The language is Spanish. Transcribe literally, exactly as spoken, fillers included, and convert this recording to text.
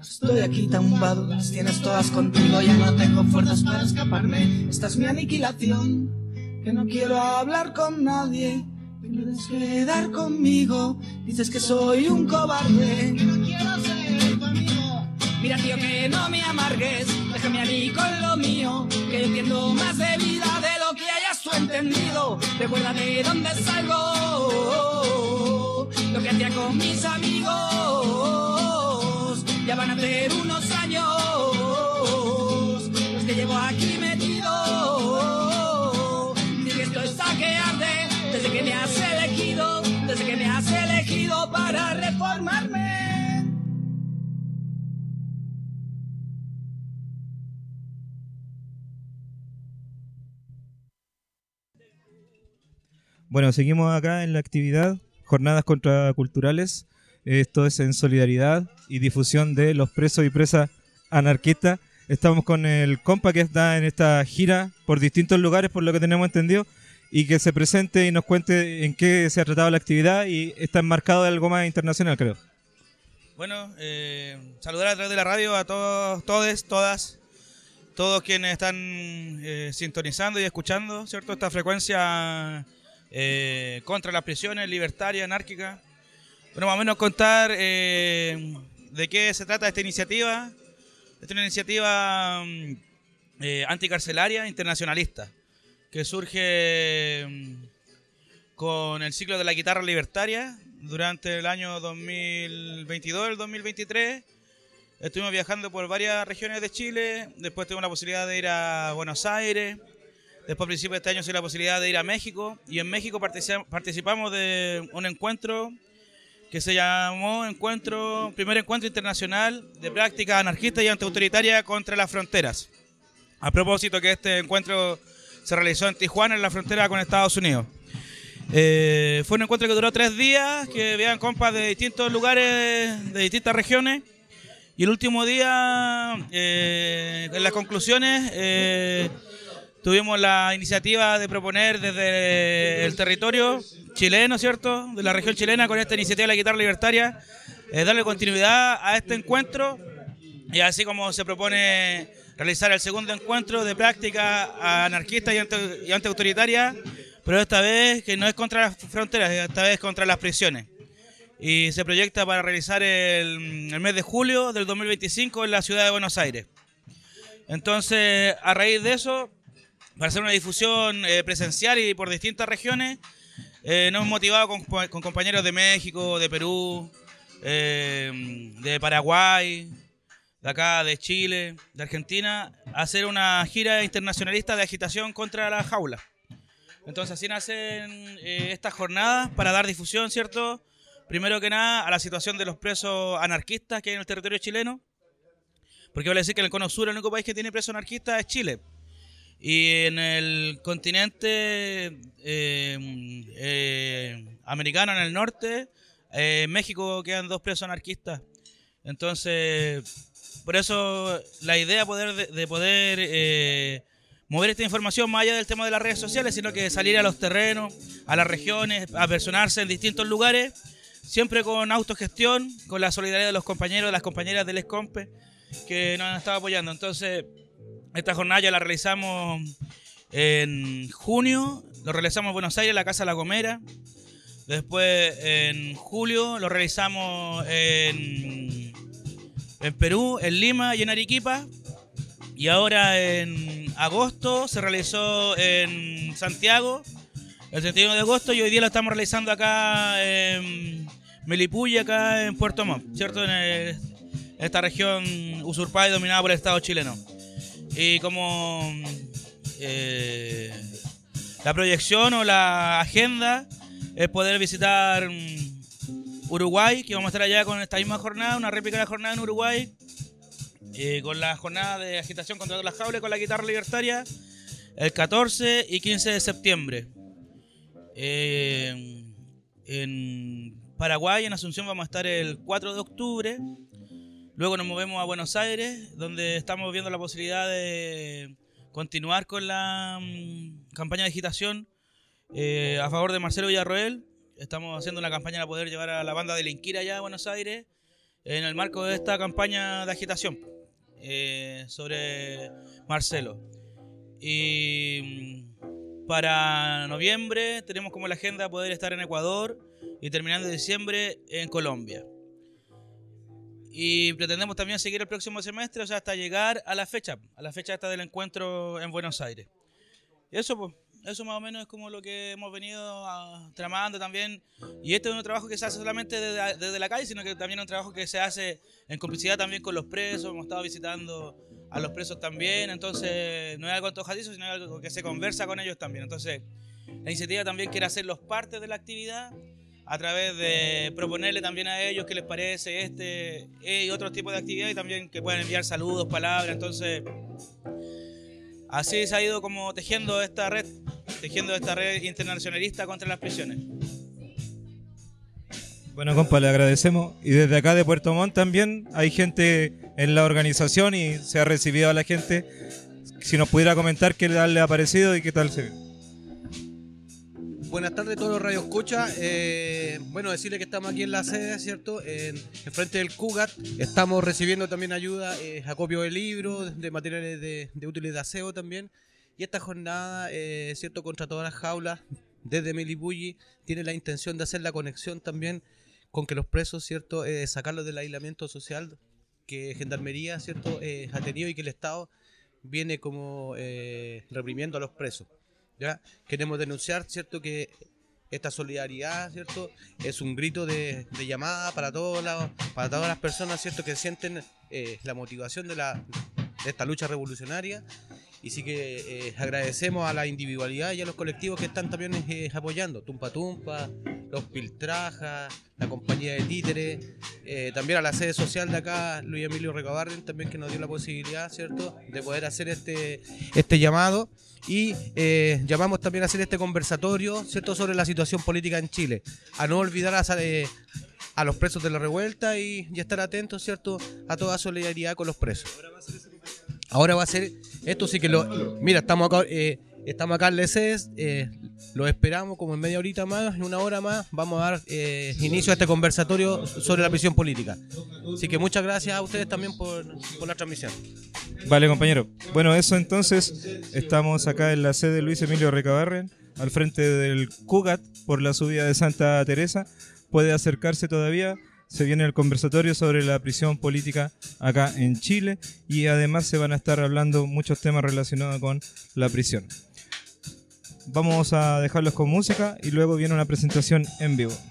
Estoy aquí tumbado, las tienes todas contigo, ya no tengo fuerzas para escaparme. Esta es mi aniquilación, que no quiero hablar con nadie. Te quieres quedar conmigo, dices que soy un cobarde, que no quiero ser tu amigo. Mira tío, que no me amargues, déjame a mí con lo mío, que yo entiendo más de vida de lo que hayas tú entendido. Recuerda de dónde salgo, lo que hacía con mis amigos. Ya van a ser unos años los que llevo aquí metido. Si que esto está que arde, desde que me has elegido, desde que me has elegido para reformarme. Bueno, seguimos acá en la actividad, jornadas contraculturales. Esto es en solidaridad y difusión de los presos y presas anarquistas. Estamos con el compa que está en esta gira por distintos lugares, por lo que tenemos entendido, y que se presente y nos cuente en qué se ha tratado la actividad, y está enmarcado de algo más internacional, creo. Bueno, eh, saludar a través de la radio a todos, todes, todas, todos quienes están eh, sintonizando y escuchando, ¿cierto? Esta frecuencia eh, contra las prisiones, libertaria, anárquica. Bueno, más o menos contar eh, de qué se trata esta iniciativa. Esta es una iniciativa eh, anticarcelaria internacionalista que surge eh, con el ciclo de la guitarra libertaria durante el año dos mil veintidós, el dos mil veintitrés. Estuvimos viajando por varias regiones de Chile, después tuvimos la posibilidad de ir a Buenos Aires, después a principios de este año sí la posibilidad de ir a México, y en México participamos de un encuentro que se llamó encuentro, primer encuentro internacional de práctica anarquista y antiautoritaria contra las fronteras. A propósito que este encuentro se realizó en Tijuana, en la frontera con Estados Unidos. Eh, fue un encuentro que duró tres días, que vean compas de distintos lugares, de distintas regiones, y el último día, eh, en las conclusiones, eh, tuvimos la iniciativa de proponer desde el territorio chileno, ¿cierto?, de la región chilena, con esta iniciativa de la guitarra libertaria, eh, darle continuidad a este encuentro, y así como se propone realizar el segundo encuentro de práctica anarquista y, anti, y antiautoritaria, pero esta vez que no es contra las fronteras, esta vez contra las prisiones. Y se proyecta para realizar el, el mes de julio del dos mil veinticinco en la ciudad de Buenos Aires. Entonces, a raíz de eso, para hacer una difusión eh, presencial y por distintas regiones, eh, nos hemos motivado con, con compañeros de México, de Perú, eh, de Paraguay, de acá, de Chile, de Argentina, a hacer una gira internacionalista de agitación contra la jaula. Entonces así nacen eh, estas jornadas para dar difusión, ¿cierto?, primero que nada a la situación de los presos anarquistas que hay en el territorio chileno, porque vale decir que en el cono sur el único país que tiene presos anarquistas es Chile. Y en el continente eh, eh, americano, en el norte, eh, en México quedan dos presos anarquistas. Entonces, por eso la idea poder de, de poder eh, mover esta información más allá del tema de las redes sociales, sino que salir a los terrenos, a las regiones, a personarse en distintos lugares, siempre con autogestión, con la solidaridad de los compañeros, de las compañeras del ESCOMPE que nos han estado apoyando. Entonces, esta jornada ya la realizamos en junio, lo realizamos en Buenos Aires, en la Casa La Gomera. Después, en julio, lo realizamos en, en Perú, en Lima y en Arequipa. Y ahora, en agosto, se realizó en Santiago, el treinta y uno de agosto, y hoy día lo estamos realizando acá en Melipilla, acá en Puerto Montt, ¿cierto? En, el, en esta región usurpada y dominada por el Estado chileno. Y como eh, la proyección o la agenda es poder visitar Uruguay, que vamos a estar allá con esta misma jornada, una réplica de la jornada en Uruguay, eh, con la jornada de agitación contra las jaulas con la guitarra libertaria, el catorce y quince de septiembre. Eh, en Paraguay, en Asunción, vamos a estar el cuatro de octubre. Luego nos movemos a Buenos Aires, donde estamos viendo la posibilidad de continuar con la um, campaña de agitación eh, a favor de Marcelo Villarroel. Estamos haciendo una campaña para poder llevar a la banda Delinquir allá a Buenos Aires en el marco de esta campaña de agitación eh, sobre Marcelo. Y para noviembre tenemos como la agenda poder estar en Ecuador y terminando diciembre en Colombia. Y pretendemos también seguir el próximo semestre, o sea, hasta llegar a la fecha, a la fecha esta del encuentro en Buenos Aires. Y eso, pues, eso más o menos es como lo que hemos venido a, tramando también. Y este es un trabajo que se hace solamente desde, desde la calle, sino que también es un trabajo que se hace en complicidad también con los presos. Hemos estado visitando a los presos también, entonces no es algo antojadizo, sino algo que se conversa con ellos también. Entonces, la iniciativa también quiere hacerlos parte de la actividad, a través de proponerle también a ellos qué les parece este y otros tipos de actividades, y también que puedan enviar saludos, palabras. Entonces, así se ha ido como tejiendo esta red, tejiendo esta red internacionalista contra las prisiones. Bueno, compa, le agradecemos. Y desde acá de Puerto Montt también hay gente en la organización y se ha recibido a la gente. Si nos pudiera comentar qué tal le ha parecido y qué tal se ve. Buenas tardes a todos los Radio Escucha. Eh, bueno, decirle que estamos aquí en la sede, ¿cierto? En, en frente del CUGAT. Estamos recibiendo también ayuda, eh, acopio de libros, de materiales de, de útiles de aseo también. Y esta jornada, eh, ¿cierto? Contra todas las jaulas, desde Melipulli, tiene la intención de hacer la conexión también con que los presos, ¿cierto? Eh, sacarlos del aislamiento social que Gendarmería, ¿cierto? Eh, ha tenido y que el Estado viene como eh, reprimiendo a los presos. ¿Ya? Queremos denunciar, ¿cierto?, que esta solidaridad, ¿cierto?, es un grito de, de llamada para, todos la, para todas las personas, ¿cierto?, que sienten eh, la motivación de, la, de esta lucha revolucionaria. Y sí que eh, agradecemos a la individualidad y a los colectivos que están también eh, apoyando, Tumpa Tumpa, Los Piltrajas, la compañía de títeres, eh, también a la sede social de acá, Luis Emilio Recabarren, también, que nos dio la posibilidad, ¿cierto?, de poder hacer este, este llamado. Y eh, llamamos también a hacer este conversatorio, ¿cierto?, sobre la situación política en Chile, a no olvidar a, eh, a los presos de la revuelta y, y estar atentos, ¿cierto?, a toda solidaridad con los presos. Ahora va a ser, esto sí que lo, mira, estamos acá, eh, estamos acá en L C E S, eh, los esperamos como en media horita más, en una hora más, vamos a dar eh, inicio a este conversatorio sobre la prisión política. Así que muchas gracias a ustedes también por, por la transmisión. Vale, compañero. Bueno, eso entonces, estamos acá en la sede Luis Emilio Recabarren, al frente del CUGAT, por la subida de Santa Teresa. Puede acercarse todavía. Se viene el conversatorio sobre la prisión política acá en Chile y además se van a estar hablando muchos temas relacionados con la prisión. Vamos a dejarlos con música y luego viene una presentación en vivo.